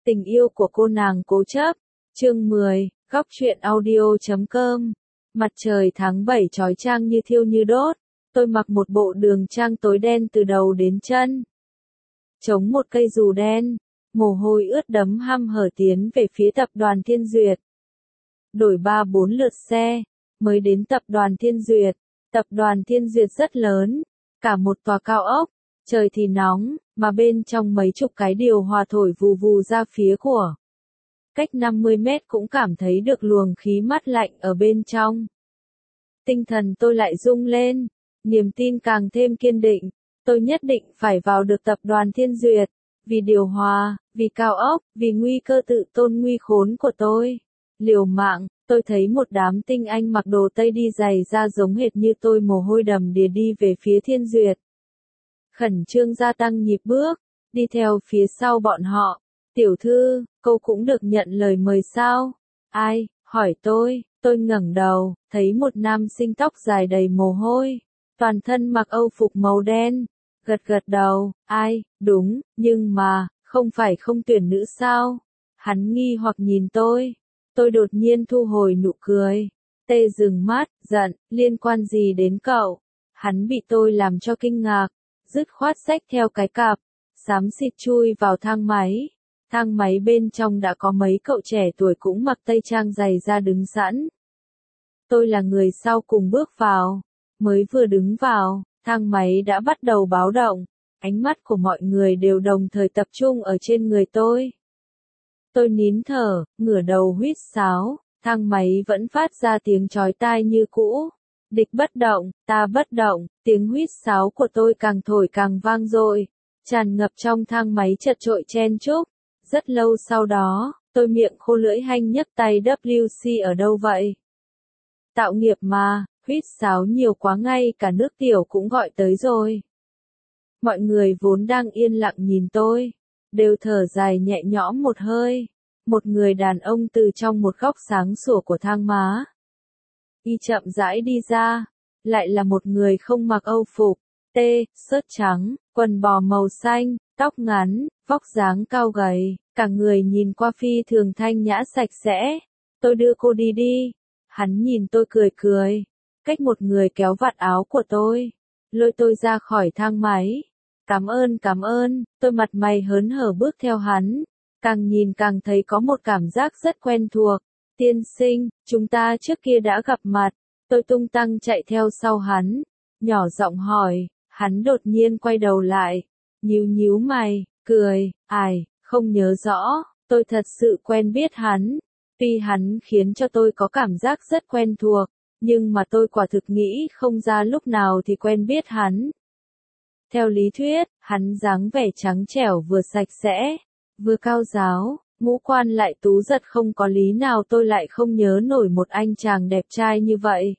Tình yêu của cô nàng cố chấp. Chương 10, góc truyện audio.com. Mặt trời tháng 7 chói chang như thiêu như đốt. Tôi mặc một bộ đường trang tối đen từ đầu đến chân. Chống một cây dù đen, mồ hôi ướt đẫm hăm hở tiến về phía tập đoàn Thiên Duyệt. Đổi 3-4 lượt xe, mới đến tập đoàn Thiên Duyệt. Tập đoàn Thiên Duyệt rất lớn, cả một tòa cao ốc. Trời thì nóng, mà bên trong mấy chục cái điều hòa thổi vù vù ra phía của. Cách 50 mét cũng cảm thấy được luồng khí mát lạnh ở bên trong. Tinh thần tôi lại rung lên, niềm tin càng thêm kiên định. Tôi nhất định phải vào được tập đoàn Thiên Duyệt, vì điều hòa, vì cao ốc, vì nguy cơ tự tôn nguy khốn của tôi. Liều mạng, tôi thấy một đám tinh anh mặc đồ Tây đi giày da giống hệt như tôi, mồ hôi đầm đìa đi về phía Thiên Duyệt. Khẩn trương gia tăng nhịp bước, đi theo phía sau bọn họ. Tiểu thư, cô cũng được nhận lời mời sao? Ai? Hỏi tôi ngẩng đầu, thấy một nam sinh tóc dài đầy mồ hôi, toàn thân mặc âu phục màu đen, gật đầu, ai? Đúng, nhưng mà, không phải không tuyển nữ sao? Hắn nghi hoặc nhìn tôi đột nhiên thu hồi nụ cười. Tê dừng mắt, giận, liên quan gì đến cậu? Hắn bị tôi làm cho kinh ngạc, dứt khoát xách theo cái cặp, xám xịt chui vào thang máy. Thang máy bên trong đã có mấy cậu trẻ tuổi cũng mặc tây trang giày da đứng sẵn. Tôi là người sau cùng bước vào, mới vừa đứng vào, thang máy đã bắt đầu báo động, ánh mắt của mọi người đều đồng thời tập trung ở trên người tôi. Tôi nín thở, ngửa đầu huýt sáo, thang máy vẫn phát ra tiếng chói tai như cũ. Địch bất động, ta bất động, tiếng huýt sáo của tôi càng thổi càng vang dội, tràn ngập trong thang máy chật chội chen chúc. Rất lâu sau đó, tôi miệng khô lưỡi hanh nhấc tay WC ở đâu vậy? Tạo nghiệp mà, huýt sáo nhiều quá ngay cả nước tiểu cũng gọi tới rồi. Mọi người vốn đang yên lặng nhìn tôi, đều thở dài nhẹ nhõm một hơi. Một người đàn ông từ trong một góc sáng sủa của thang má y chậm rãi đi ra, lại là một người không mặc âu phục, sớt trắng, quần bò màu xanh, tóc ngắn, vóc dáng cao gầy, cả người nhìn qua phi thường thanh nhã sạch sẽ. Tôi đưa cô đi. Hắn nhìn tôi cười, cách một người kéo vạt áo của tôi, lôi tôi ra khỏi thang máy. Cảm ơn, tôi mặt mày hớn hở bước theo hắn, càng nhìn càng thấy có một cảm giác rất quen thuộc. Tiên sinh, chúng ta trước kia đã gặp mặt. Tôi tung tăng chạy theo sau hắn, nhỏ giọng hỏi. Hắn đột nhiên quay đầu lại, nhíu mày, cười, không nhớ rõ. Tôi thật sự quen biết hắn. Tuy hắn khiến cho tôi có cảm giác rất quen thuộc, nhưng mà tôi quả thực nghĩ không ra lúc nào thì quen biết hắn. Theo lý thuyết, hắn dáng vẻ trắng trẻo vừa sạch sẽ, vừa cao ráo, ngũ quan lại tú giật, không có lý nào tôi lại không nhớ nổi một anh chàng đẹp trai như vậy.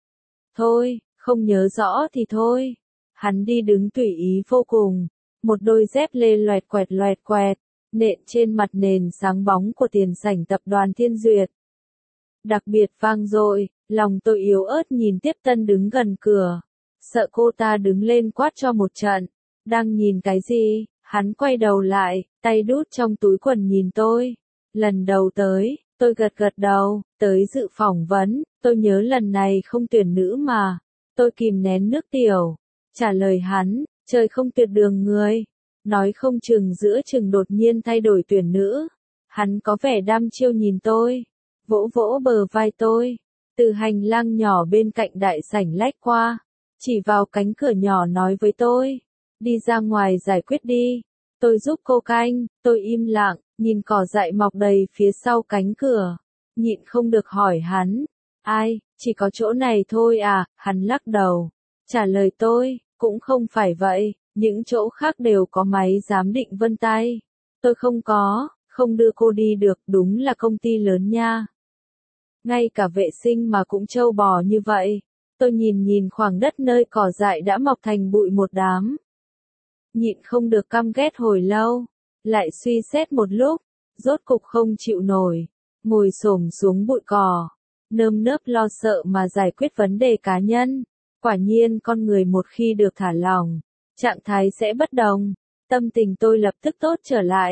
Thôi, không nhớ rõ thì thôi. Hắn đi đứng tùy ý vô cùng, một đôi dép lê loẹt quẹt, nện trên mặt nền sáng bóng của tiền sảnh tập đoàn Thiên Duyệt. Đặc biệt vang dội, lòng tôi yếu ớt nhìn Tiếp Tân đứng gần cửa, sợ cô ta đứng lên quát cho một trận. Đang nhìn cái gì? Hắn quay đầu lại, tay đút trong túi quần nhìn tôi. Lần đầu tới, tôi gật đầu, tới dự phỏng vấn, tôi nhớ lần này không tuyển nữ mà. Tôi kìm nén nước tiểu, trả lời hắn, trời không tuyệt đường người. Nói không chừng giữa chừng đột nhiên thay đổi tuyển nữ. Hắn có vẻ đăm chiêu nhìn tôi, vỗ bờ vai tôi, từ hành lang nhỏ bên cạnh đại sảnh lách qua, chỉ vào cánh cửa nhỏ nói với tôi, đi ra ngoài giải quyết đi. Tôi giúp cô canh. Tôi im lặng, nhìn cỏ dại mọc đầy phía sau cánh cửa, nhịn không được hỏi hắn, chỉ có chỗ này thôi à? Hắn lắc đầu, trả lời tôi, cũng không phải vậy, những chỗ khác đều có máy giám định vân tay. Tôi không đưa cô đi được, đúng là công ty lớn nha. Ngay cả vệ sinh mà cũng trâu bò như vậy. Tôi nhìn khoảng đất nơi cỏ dại đã mọc thành bụi một đám, nhịn không được căm ghét hồi lâu, lại suy xét một lúc, rốt cục không chịu nổi, ngồi xổm xuống bụi cỏ, nơm nớp lo sợ mà giải quyết vấn đề cá nhân. Quả nhiên con người một khi được thả lỏng, trạng thái sẽ bất đồng. Tâm tình tôi lập tức tốt trở lại.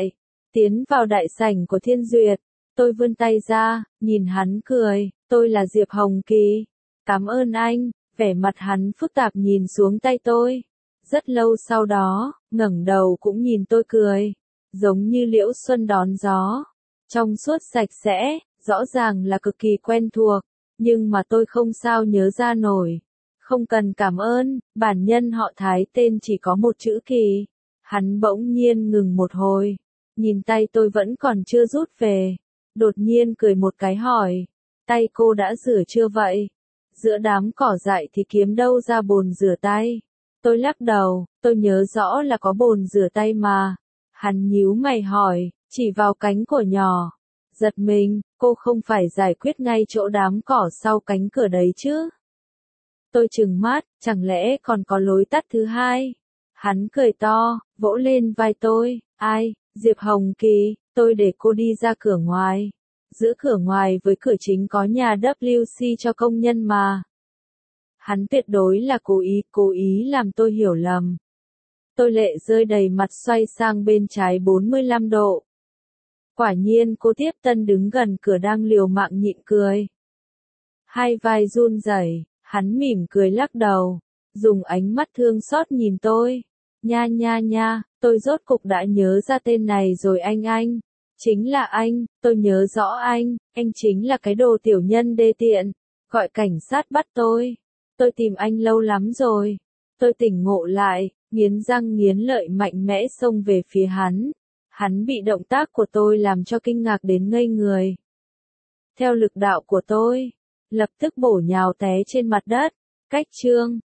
Tiến vào đại sảnh của Thiên Duyệt, tôi vươn tay ra, nhìn hắn cười, tôi là Diệp Hồng Kỳ. Cảm ơn anh, vẻ mặt hắn phức tạp nhìn xuống tay tôi. Rất lâu sau đó, ngẩng đầu cũng nhìn tôi cười, giống như liễu xuân đón gió. Trong suốt sạch sẽ, rõ ràng là cực kỳ quen thuộc, nhưng mà tôi không sao nhớ ra nổi. Không cần cảm ơn, bản nhân họ Thái tên chỉ có một chữ Kỳ. Hắn bỗng nhiên ngừng một hồi, nhìn tay tôi vẫn còn chưa rút về, đột nhiên cười một cái hỏi, tay cô đã rửa chưa vậy? Giữa đám cỏ dại thì kiếm đâu ra bồn rửa tay? Tôi lắc đầu, tôi nhớ rõ là có bồn rửa tay mà. Hắn nhíu mày hỏi, chỉ vào cánh cửa nhỏ. Giật mình, cô không phải giải quyết ngay chỗ đám cỏ sau cánh cửa đấy chứ? Tôi trừng mắt, chẳng lẽ còn có lối tắt thứ hai? Hắn cười to, vỗ lên vai tôi, ai, Diệp Hồng Kỳ, tôi để cô đi ra cửa ngoài. Giữa cửa ngoài với cửa chính có nhà WC cho công nhân mà. Hắn tuyệt đối là cố ý làm tôi hiểu lầm. Tôi lệ rơi đầy mặt xoay sang bên trái 45 độ. Quả nhiên cô tiếp tân đứng gần cửa đang liều mạng nhịn cười. Hai vai run rẩy, hắn mỉm cười lắc đầu, dùng ánh mắt thương xót nhìn tôi. Nha, tôi rốt cục đã nhớ ra tên này rồi anh. Chính là anh, tôi nhớ rõ anh chính là cái đồ tiểu nhân đê tiện, gọi cảnh sát bắt tôi. Tôi tìm anh lâu lắm rồi. Tôi tỉnh ngộ lại, nghiến răng nghiến lợi mạnh mẽ xông về phía hắn. Hắn bị động tác của tôi làm cho kinh ngạc đến ngây người. Theo lực đạo của tôi, lập tức bổ nhào té trên mặt đất. Cách chương